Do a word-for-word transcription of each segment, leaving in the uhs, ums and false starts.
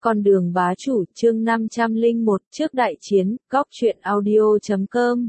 Con đường bá chủ, chương năm trăm lẻ một, trước đại chiến, góc truyện audio chấm com.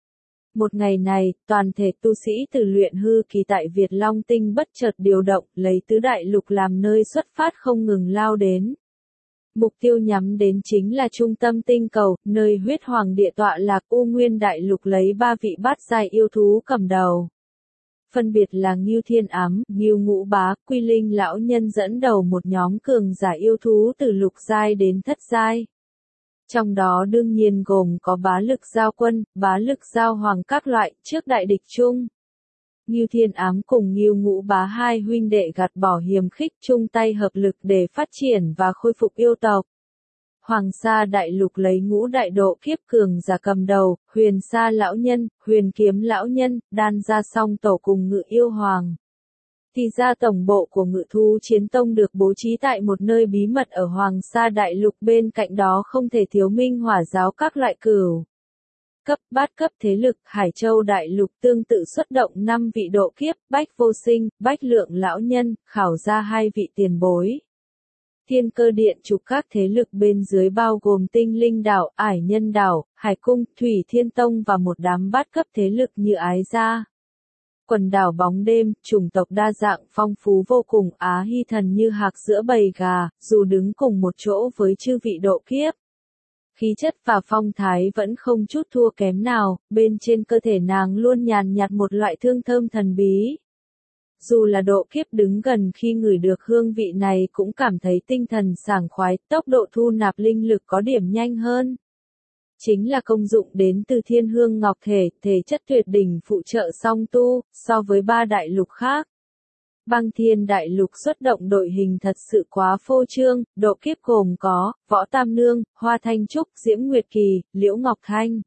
Một ngày này, toàn thể tu sĩ từ luyện hư kỳ tại Việt Long Tinh bất chợt điều động, lấy tứ đại lục làm nơi xuất phát không ngừng lao đến. Mục tiêu nhắm đến chính là trung tâm tinh cầu, nơi huyết hoàng địa tọa lạc U Nguyên đại lục lấy ba vị bát giai yêu thú cầm đầu. Phân biệt là Ngưu Thiên Ám, Ngưu Ngũ Bá, Quy Linh lão nhân dẫn đầu một nhóm cường giả yêu thú từ lục giai đến thất giai. Trong đó đương nhiên gồm có bá lực giao quân, bá lực giao hoàng các loại, trước đại địch chung. Ngưu Thiên Ám cùng Ngưu Ngũ Bá hai huynh đệ gạt bỏ hiềm khích chung tay hợp lực để phát triển và khôi phục yêu tộc. Hoàng Sa đại lục lấy ngũ đại độ kiếp cường giả cầm đầu, Huyền Sa lão nhân, Huyền Kiếm lão nhân, Đan Gia song tổ cùng Ngự Yêu Hoàng. Thì ra tổng bộ của Ngự Thú Chiến Tông được bố trí tại một nơi bí mật ở Hoàng Sa đại lục, bên cạnh đó không thể thiếu Minh Hỏa giáo các loại cửu cấp bát cấp thế lực. Hải Châu đại lục tương tự xuất động năm vị độ kiếp, Bách Vô Sinh, Bách Lượng lão nhân, khảo ra hai vị tiền bối. Thiên Cơ điện trục các thế lực bên dưới bao gồm Tinh Linh đảo, Ải Nhân đảo, Hải Cung, Thủy Thiên Tông và một đám bát cấp thế lực như Ái Gia. Quần đảo bóng đêm, chủng tộc đa dạng phong phú vô cùng, Á Hy thần như hạc giữa bầy gà, dù đứng cùng một chỗ với chư vị độ kiếp. Khí chất và phong thái vẫn không chút thua kém nào, bên trên cơ thể nàng luôn nhàn nhạt một loại hương thơm thần bí. Dù là độ kiếp đứng gần khi ngửi được hương vị này cũng cảm thấy tinh thần sảng khoái, tốc độ thu nạp linh lực có điểm nhanh hơn. Chính là công dụng đến từ thiên hương ngọc thể, thể chất tuyệt đỉnh phụ trợ song tu, so với ba đại lục khác. Băng Thiên đại lục xuất động đội hình thật sự quá phô trương, độ kiếp gồm có, Võ Tam Nương, Hoa Thanh Trúc, Diễm Nguyệt Kỳ, Liễu Ngọc Thanh,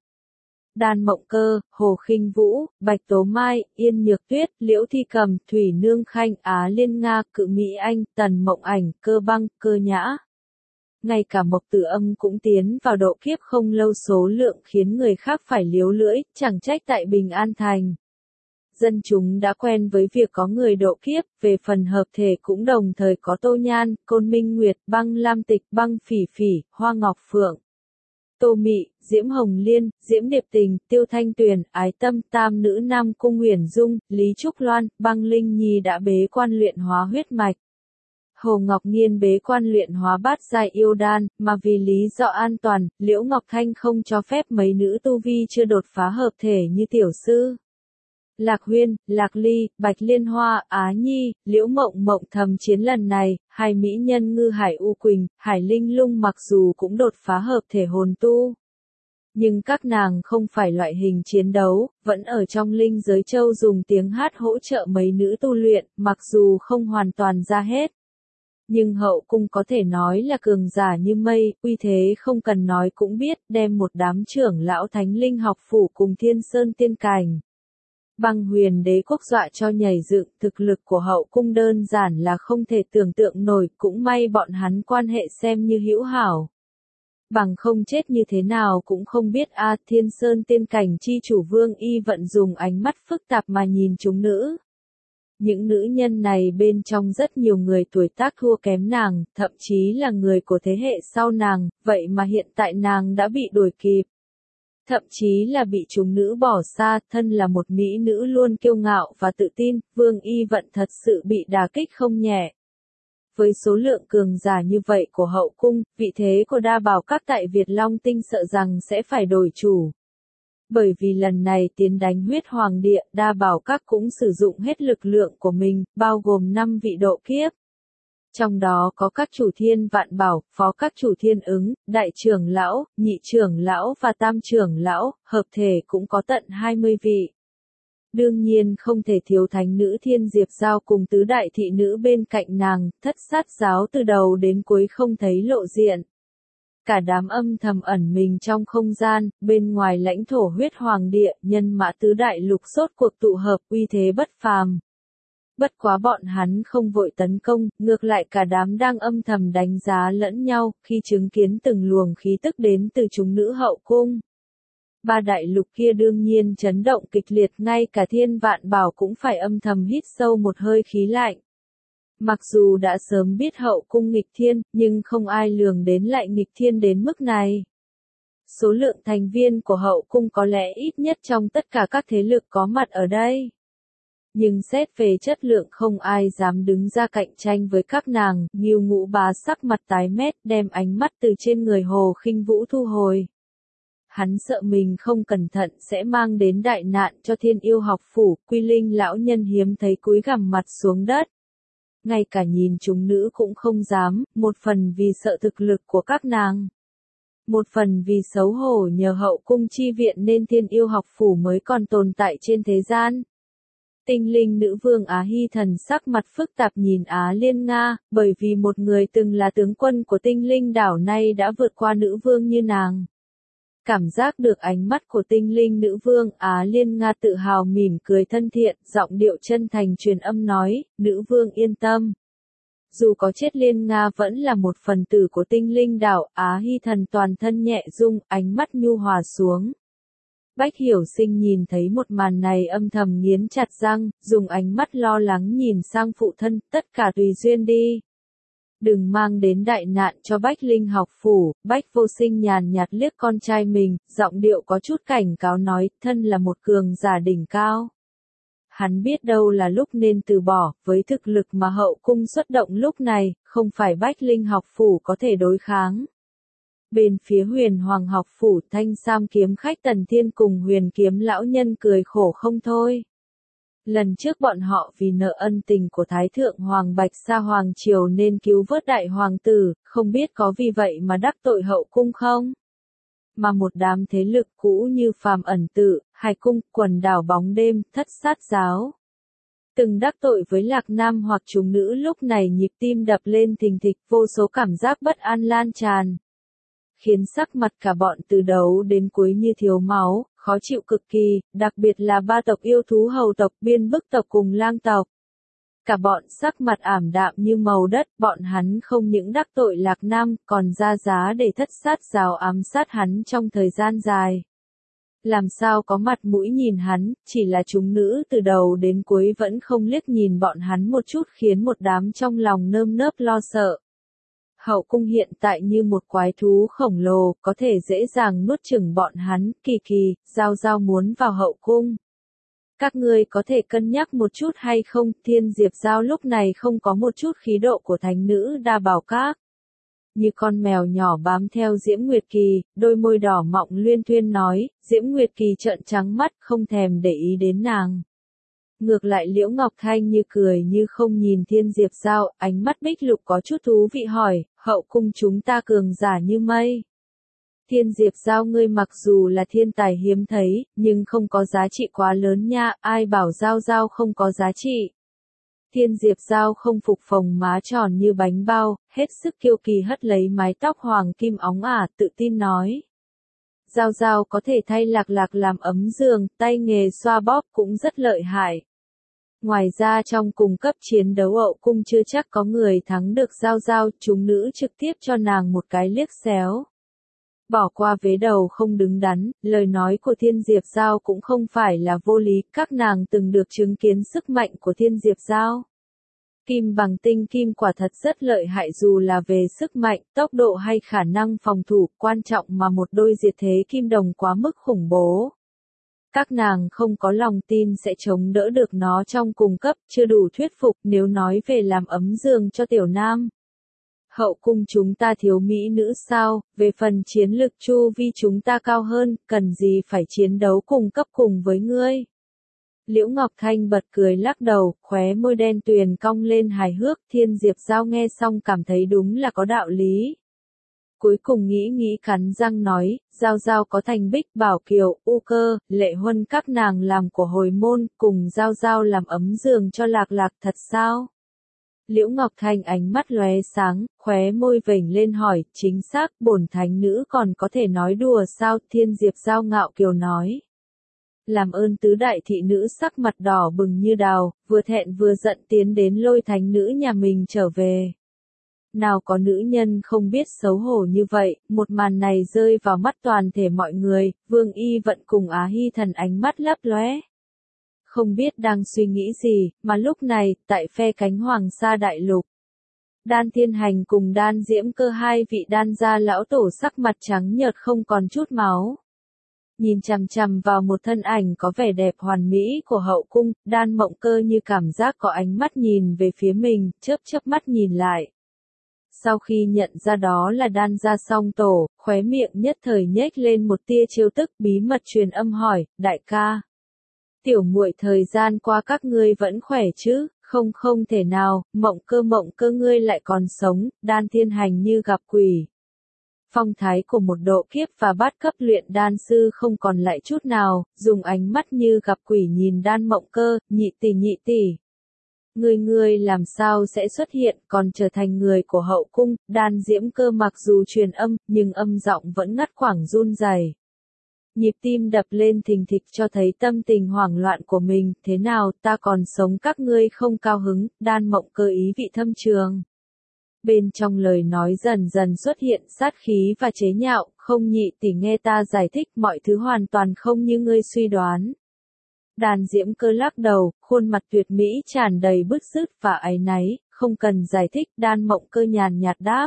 Đan Mộng Cơ, Hồ Khinh Vũ, Bạch Tố Mai, Yên Nhược Tuyết, Liễu Thi Cầm, Thủy Nương Khanh, Á Liên Nga, Cự Mỹ Anh, Tần Mộng Ảnh, Cơ Băng, Cơ Nhã. Ngay cả Mộc Tử Âm cũng tiến vào độ kiếp không lâu, số lượng khiến người khác phải liếu lưỡi, chẳng trách tại Bình An Thành. Dân chúng đã quen với việc có người độ kiếp, về phần hợp thể cũng đồng thời có Tô Nhan, Côn Minh Nguyệt, Băng Lam Tịch, Băng Phỉ Phỉ, Hoa Ngọc Phượng, Tô Mị, Diễm Hồng Liên, Diễm Điệp Tình, Tiêu Thanh Tuyền, Ái Tâm, tam nữ Nam Cung Uyển Dung, Lý Trúc Loan, Băng Linh Nhi đã bế quan luyện hóa huyết mạch. Hồ Ngọc Nghiên bế quan luyện hóa bát giai yêu đan, mà vì lý do an toàn, Liễu Ngọc Thanh không cho phép mấy nữ tu vi chưa đột phá hợp thể như tiểu sư Lạc Huyên, Lạc Ly, Bạch Liên Hoa, Á Nhi, Liễu Mộng Mộng thầm chiến lần này. Hai mỹ nhân Ngư Hải U Quỳnh, Hải Linh Lung mặc dù cũng đột phá hợp thể hồn tu, nhưng các nàng không phải loại hình chiến đấu, vẫn ở trong linh giới châu dùng tiếng hát hỗ trợ mấy nữ tu luyện, mặc dù không hoàn toàn ra hết. Nhưng hậu cung có thể nói là cường giả như mây, uy thế không cần nói cũng biết, đem một đám trưởng lão thánh linh học phủ cùng Thiên Sơn tiên cảnh. Băng Huyền đế quốc dọa cho nhảy dựng, thực lực của hậu cung đơn giản là không thể tưởng tượng nổi, cũng may bọn hắn quan hệ xem như hữu hảo. Bằng không chết như thế nào cũng không biết a. Thiên Sơn tiên cảnh chi chủ Vương Y Vận dùng ánh mắt phức tạp mà nhìn chúng nữ. Những nữ nhân này bên trong rất nhiều người tuổi tác thua kém nàng, thậm chí là người của thế hệ sau nàng, vậy mà hiện tại nàng đã bị đuổi kịp. Thậm chí là bị chúng nữ bỏ xa, thân là một mỹ nữ luôn kiêu ngạo và tự tin, Vương Y Vận thật sự bị đả kích không nhẹ. Với số lượng cường giả như vậy của hậu cung, vị thế của đa bảo các tại Việt Long Tinh sợ rằng sẽ phải đổi chủ. Bởi vì lần này tiến đánh huyết hoàng địa, đa bảo các cũng sử dụng hết lực lượng của mình, bao gồm năm vị độ kiếp. Trong đó có các chủ thiên vạn bảo, phó các chủ thiên ứng, đại trưởng lão, nhị trưởng lão và tam trưởng lão, hợp thể cũng có tận hai mươi vị. Đương nhiên không thể thiếu thánh nữ Thiên Diệp Giao cùng tứ đại thị nữ bên cạnh nàng, thất sát giáo từ đầu đến cuối không thấy lộ diện. Cả đám âm thầm ẩn mình trong không gian, bên ngoài lãnh thổ huyết hoàng địa, nhân mã tứ đại lục sốt cuộc tụ hợp, uy thế bất phàm. Bất quá bọn hắn không vội tấn công, ngược lại cả đám đang âm thầm đánh giá lẫn nhau, khi chứng kiến từng luồng khí tức đến từ chúng nữ hậu cung. Ba đại lục kia đương nhiên chấn động kịch liệt, ngay cả Thiên Vạn Bảo cũng phải âm thầm hít sâu một hơi khí lạnh. Mặc dù đã sớm biết hậu cung nghịch thiên, nhưng không ai lường đến lại nghịch thiên đến mức này. Số lượng thành viên của hậu cung có lẽ ít nhất trong tất cả các thế lực có mặt ở đây. Nhưng xét về chất lượng không ai dám đứng ra cạnh tranh với các nàng, Ngưu Ngũ Bá sắc mặt tái mét đem ánh mắt từ trên người Hồ Khinh Vũ thu hồi. Hắn sợ mình không cẩn thận sẽ mang đến đại nạn cho Thiên Yêu học phủ, Quy Linh lão nhân hiếm thấy cúi gằm mặt xuống đất. Ngay cả nhìn chúng nữ cũng không dám, một phần vì sợ thực lực của các nàng. Một phần vì xấu hổ nhờ hậu cung chi viện nên Thiên Yêu học phủ mới còn tồn tại trên thế gian. Tinh linh nữ vương Á Hy Thần sắc mặt phức tạp nhìn Á Liên Nga, bởi vì một người từng là tướng quân của tinh linh đảo nay đã vượt qua nữ vương như nàng. Cảm giác được ánh mắt của tinh linh nữ vương, Á Liên Nga tự hào mỉm cười thân thiện, giọng điệu chân thành truyền âm nói, nữ vương yên tâm. Dù có chết Liên Nga vẫn là một phần tử của tinh linh đảo, Á Hy Thần toàn thân nhẹ rung, ánh mắt nhu hòa xuống. Bách Hiểu Sinh nhìn thấy một màn này âm thầm nghiến chặt răng, dùng ánh mắt lo lắng nhìn sang phụ thân, tất cả tùy duyên đi. Đừng mang đến đại nạn cho Bách Linh học phủ. Bách Vô Sinh nhàn nhạt liếc con trai mình, giọng điệu có chút cảnh cáo nói, thân là một cường giả đỉnh cao. Hắn biết đâu là lúc nên từ bỏ, với thực lực mà hậu cung xuất động lúc này, không phải Bách Linh học phủ có thể đối kháng. Bên phía Huyền Hoàng học phủ, Thanh Sam kiếm khách Tần Thiên cùng Huyền Kiếm lão nhân cười khổ không thôi. Lần trước bọn họ vì nợ ân tình của Thái Thượng Hoàng Bạch Sa Hoàng Triều nên cứu vớt đại hoàng tử, không biết có vì vậy mà đắc tội hậu cung không? Mà một đám thế lực cũ như Phàm Ẩn Tự, Hải Cung, Quần Đảo Bóng Đêm, Thất Sát Giáo. Từng đắc tội với Lạc Nam hoặc chúng nữ lúc này nhịp tim đập lên thình thịch, vô số cảm giác bất an lan tràn. Khiến sắc mặt cả bọn từ đầu đến cuối như thiếu máu, khó chịu cực kỳ, đặc biệt là ba tộc yêu thú hầu tộc, biên bức tộc cùng lang tộc. Cả bọn sắc mặt ảm đạm như màu đất, bọn hắn không những đắc tội Lạc Nam, còn ra giá để Thất Sát Giáo ám sát hắn trong thời gian dài. Làm sao có mặt mũi nhìn hắn, chỉ là chúng nữ từ đầu đến cuối vẫn không liếc nhìn bọn hắn một chút khiến một đám trong lòng nơm nớp lo sợ. Hậu cung hiện tại như một quái thú khổng lồ, có thể dễ dàng nuốt chửng bọn hắn, Kỳ Kỳ, Giao Giao muốn vào hậu cung. Các ngươi có thể cân nhắc một chút hay không, Thiên Diệp Giao lúc này không có một chút khí độ của thánh nữ đa bảo các. Như con mèo nhỏ bám theo Diễm Nguyệt Kỳ, đôi môi đỏ mọng luyên thuyên nói, Diễm Nguyệt Kỳ trợn trắng mắt, không thèm để ý đến nàng. Ngược lại Liễu Ngọc Thanh như cười như không nhìn Thiên Diệp Giao, ánh mắt Bích Lục có chút thú vị hỏi, hậu cung chúng ta cường giả như mây. Thiên Diệp Giao ngươi mặc dù là thiên tài hiếm thấy, nhưng không có giá trị quá lớn nha, ai bảo Giao Giao không có giá trị. Thiên Diệp Giao không phục phồng má tròn như bánh bao, hết sức kiêu kỳ hất lấy mái tóc hoàng kim óng ả, tự tin nói. Giao Giao có thể thay Lạc Lạc làm ấm giường, tay nghề xoa bóp cũng rất lợi hại. Ngoài ra trong cùng cấp chiến đấu hậu cung chưa chắc có người thắng được Giao Giao, chúng nữ trực tiếp cho nàng một cái liếc xéo. Bỏ qua vế đầu không đứng đắn, lời nói của Thiên Diệp Giao cũng không phải là vô lý, các nàng từng được chứng kiến sức mạnh của Thiên Diệp Giao. Kim bằng tinh kim quả thật rất lợi hại dù là về sức mạnh, tốc độ hay khả năng phòng thủ, quan trọng mà một đôi diệt thế kim đồng quá mức khủng bố. Các nàng không có lòng tin sẽ chống đỡ được nó trong cùng cấp, chưa đủ thuyết phục nếu nói về làm ấm giường cho tiểu nam. Hậu cung chúng ta thiếu mỹ nữ sao, về phần chiến lực chu vi chúng ta cao hơn, cần gì phải chiến đấu cùng cấp cùng với ngươi. Liễu Ngọc Thanh bật cười lắc đầu, khóe môi đen tuyền cong lên hài hước, Thiên Diệp Giao nghe xong cảm thấy đúng là có đạo lý. Cuối cùng nghĩ nghĩ cắn răng nói, Giao Giao có Thành Bích, Bảo Kiều, U Cơ, Lệ Huân các nàng làm của hồi môn, cùng Giao Giao làm ấm giường cho Lạc Lạc thật sao? Liễu Ngọc Thanh ánh mắt lóe sáng, khóe môi vểnh lên hỏi, chính xác, bổn thánh nữ còn có thể nói đùa sao? Thiên Diệp Giao ngạo kiều nói. Làm ơn tứ đại thị nữ sắc mặt đỏ bừng như đào, vừa thẹn vừa giận tiến đến lôi thánh nữ nhà mình trở về. Nào có nữ nhân không biết xấu hổ như vậy, một màn này rơi vào mắt toàn thể mọi người, Vương Y Vận cùng Á Hy Thần ánh mắt lấp lóe. không biết đang suy nghĩ gì, mà lúc này, tại phe cánh Hoàng Sa Đại Lục. Đan Thiên Hành cùng Đan Diễm Cơ hai vị đan gia lão tổ sắc mặt trắng nhợt không còn chút máu. Nhìn chằm chằm vào một thân ảnh có vẻ đẹp hoàn mỹ của hậu cung, Đan Mộng Cơ như cảm giác có ánh mắt nhìn về phía mình, chớp chớp mắt nhìn lại. Sau khi nhận ra đó là đan gia song tổ, khóe miệng nhất thời nhếch lên một tia trêu tức, bí mật truyền âm hỏi, đại ca. Tiểu muội thời gian qua các ngươi vẫn khỏe chứ, không không thể nào, Mộng Cơ Mộng Cơ ngươi lại còn sống, Đan Thiên Hành như gặp quỷ. Phong thái của một độ kiếp và bát cấp luyện đan sư không còn lại chút nào, dùng ánh mắt như gặp quỷ nhìn Đan Mộng Cơ, nhị tỷ nhị tỷ. Ngươi ngươi làm sao sẽ xuất hiện còn trở thành người của hậu cung, Đan Diễm Cơ mặc dù truyền âm, nhưng âm giọng vẫn ngắt quãng run rẩy. Nhịp tim đập lên thình thịch cho thấy tâm tình hoảng loạn của mình, thế nào ta còn sống các ngươi không cao hứng, Đan Mộng Cơ ý vị thâm trường. Bên trong lời nói dần dần xuất hiện sát khí và chế nhạo, không nhị tỷ nghe ta giải thích mọi thứ hoàn toàn không như ngươi suy đoán. Đan Diễm Cơ lắc đầu, khuôn mặt tuyệt mỹ tràn đầy bứt rứt và áy náy, không cần giải thích, Đan Mộng Cơ nhàn nhạt đáp.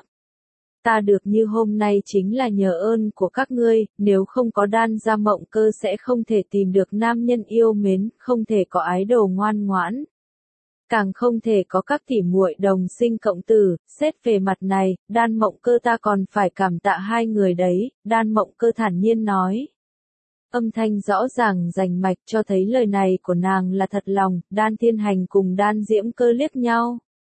Ta được như hôm nay chính là nhờ ơn của các ngươi, nếu không có Đan gia Mộng Cơ sẽ không thể tìm được nam nhân yêu mến, không thể có ái đồ ngoan ngoãn. Càng không thể có các tỷ muội đồng sinh cộng tử, xét về mặt này, Đan Mộng Cơ ta còn phải cảm tạ hai người đấy, Đan Mộng Cơ thản nhiên nói. Âm thanh rõ ràng rành mạch cho thấy lời này của nàng là thật lòng, Đan Thiên Hành cùng Đan Diễm Cơ liếc nhau.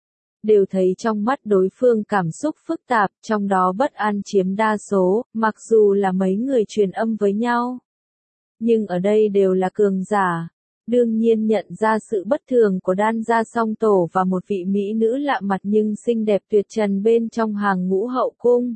Đều thấy trong mắt đối phương cảm xúc phức tạp, trong đó bất an chiếm đa số, mặc dù là mấy người truyền âm với nhau. Nhưng ở đây đều là cường giả. Đương nhiên nhận ra sự bất thường của đan gia song tổ và một vị mỹ nữ lạ mặt nhưng xinh đẹp tuyệt trần bên trong hàng ngũ hậu cung.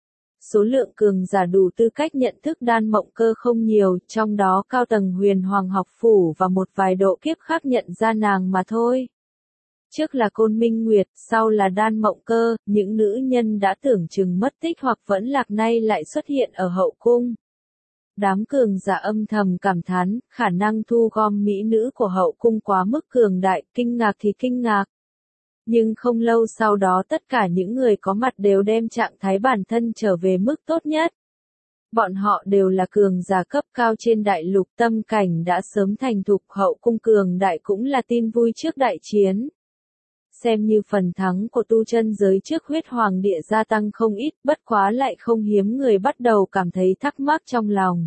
Số lượng cường giả đủ tư cách nhận thức Đan Mộng Cơ không nhiều, trong đó cao tầng huyền hoàng học phủ và một vài độ kiếp khác nhận ra nàng mà thôi. Trước là Côn Minh Nguyệt, sau là Đan Mộng Cơ, những nữ nhân đã tưởng chừng mất tích hoặc vẫn lạc nay lại xuất hiện ở hậu cung. Đám cường giả âm thầm cảm thán, khả năng thu gom mỹ nữ của hậu cung quá mức cường đại, kinh ngạc thì kinh ngạc. Nhưng không lâu sau đó tất cả những người có mặt đều đem trạng thái bản thân trở về mức tốt nhất. Bọn họ đều là cường giả cấp cao trên đại lục, tâm cảnh đã sớm thành thục, hậu cung cường đại cũng là tin vui trước đại chiến. Xem như phần thắng của tu chân giới trước huyết hoàng địa gia tăng không ít, bất quá lại không hiếm người bắt đầu cảm thấy thắc mắc trong lòng.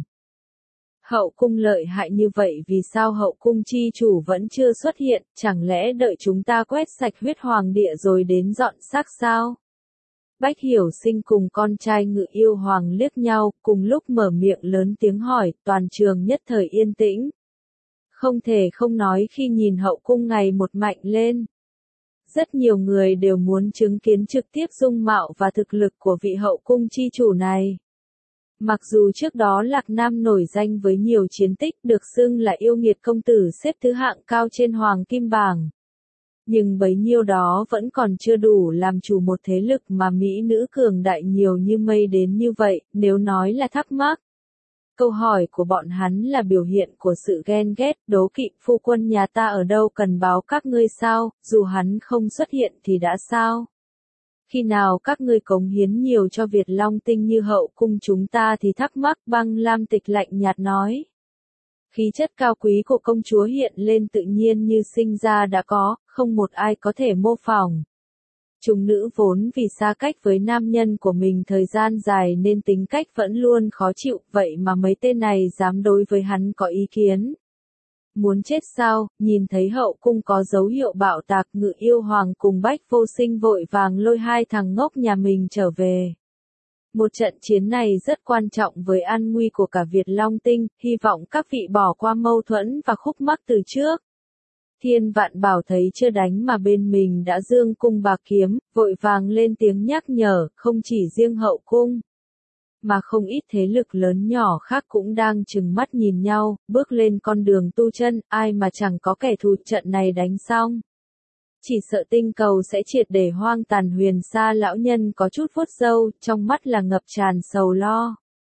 Hậu cung lợi hại như vậy vì sao hậu cung chi chủ vẫn chưa xuất hiện, chẳng lẽ đợi chúng ta quét sạch huyết hoàng địa rồi đến dọn xác sao? Bách Hiểu Sinh cùng con trai Ngự Yêu Hoàng liếc nhau, cùng lúc mở miệng lớn tiếng hỏi, toàn trường nhất thời yên tĩnh. Không thể không nói khi nhìn hậu cung ngày một mạnh lên. Rất nhiều người đều muốn chứng kiến trực tiếp dung mạo và thực lực của vị hậu cung chi chủ này. Mặc dù trước đó Lạc Nam nổi danh với nhiều chiến tích được xưng là yêu nghiệt công tử xếp thứ hạng cao trên Hoàng Kim Bảng. Nhưng bấy nhiêu đó vẫn còn chưa đủ làm chủ một thế lực mà mỹ nữ cường đại nhiều như mây đến như vậy, nếu nói là thắc mắc. Câu hỏi của bọn hắn là biểu hiện của sự ghen ghét, đố kỵ, phu quân nhà ta ở đâu cần báo các ngươi sao, dù hắn không xuất hiện thì đã sao. Khi nào các ngươi cống hiến nhiều cho Việt Long Tinh như hậu cung chúng ta thì thắc mắc, Băng Lam Tịch lạnh nhạt nói. Khí chất cao quý của công chúa hiện lên tự nhiên như sinh ra đã có, không một ai có thể mô phỏng. Chúng nữ vốn vì xa cách với nam nhân của mình thời gian dài nên tính cách vẫn luôn khó chịu, vậy mà mấy tên này dám đối với hắn có ý kiến. Muốn chết sao, nhìn thấy hậu cung có dấu hiệu bạo tạc, Ngự Yêu Hoàng cùng Bách Vô Sinh vội vàng lôi hai thằng ngốc nhà mình trở về. Một trận chiến này rất quan trọng với an nguy của cả Việt Long Tinh, hy vọng các vị bỏ qua mâu thuẫn và khúc mắc từ trước. Thiên Vạn Bảo thấy chưa đánh mà bên mình đã dương cung bạc kiếm, vội vàng lên tiếng nhắc nhở, không chỉ riêng hậu cung, mà không ít thế lực lớn nhỏ khác cũng đang trừng mắt nhìn nhau, bước lên con đường tu chân, ai mà chẳng có kẻ thù, trận này đánh xong. Chỉ sợ tinh cầu sẽ triệt để hoang tàn. Huyền Sa lão nhân có chút vuốt râu, trong mắt là ngập tràn sầu lo.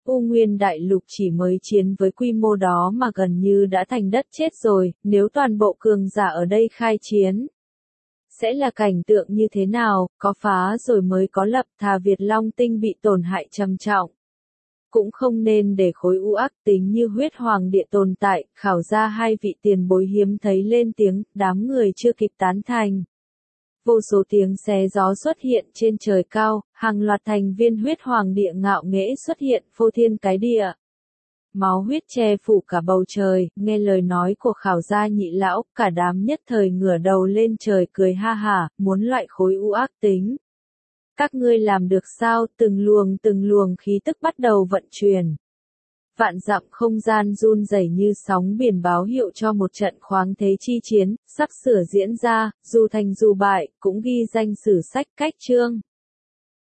U Nguyên Đại Lục chỉ mới chiến với quy mô đó mà gần như đã thành đất chết rồi, nếu toàn bộ cường giả ở đây khai chiến. Sẽ là cảnh tượng như thế nào, có phá rồi mới có lập, thà Việt Long Tinh bị tổn hại trầm trọng. Cũng không nên để khối u ác tính như huyết hoàng địa tồn tại, khảo ra hai vị tiền bối hiếm thấy lên tiếng, đám người chưa kịp tán thành. Vô số tiếng xé gió xuất hiện trên trời cao, hàng loạt thành viên huyết hoàng địa ngạo nghễ xuất hiện, phô thiên cái địa. Máu huyết che phủ cả bầu trời, nghe lời nói của khảo gia nhị lão, cả đám nhất thời ngửa đầu lên trời cười ha hả, muốn loại khối u ác tính. Các ngươi làm được sao, từng luồng từng luồng khí tức bắt đầu vận chuyển. Vạn dặm không gian run rẩy như sóng biển báo hiệu cho một trận khoáng thế chi chiến, sắp sửa diễn ra, dù thành dù bại, cũng ghi danh sử sách cách chương.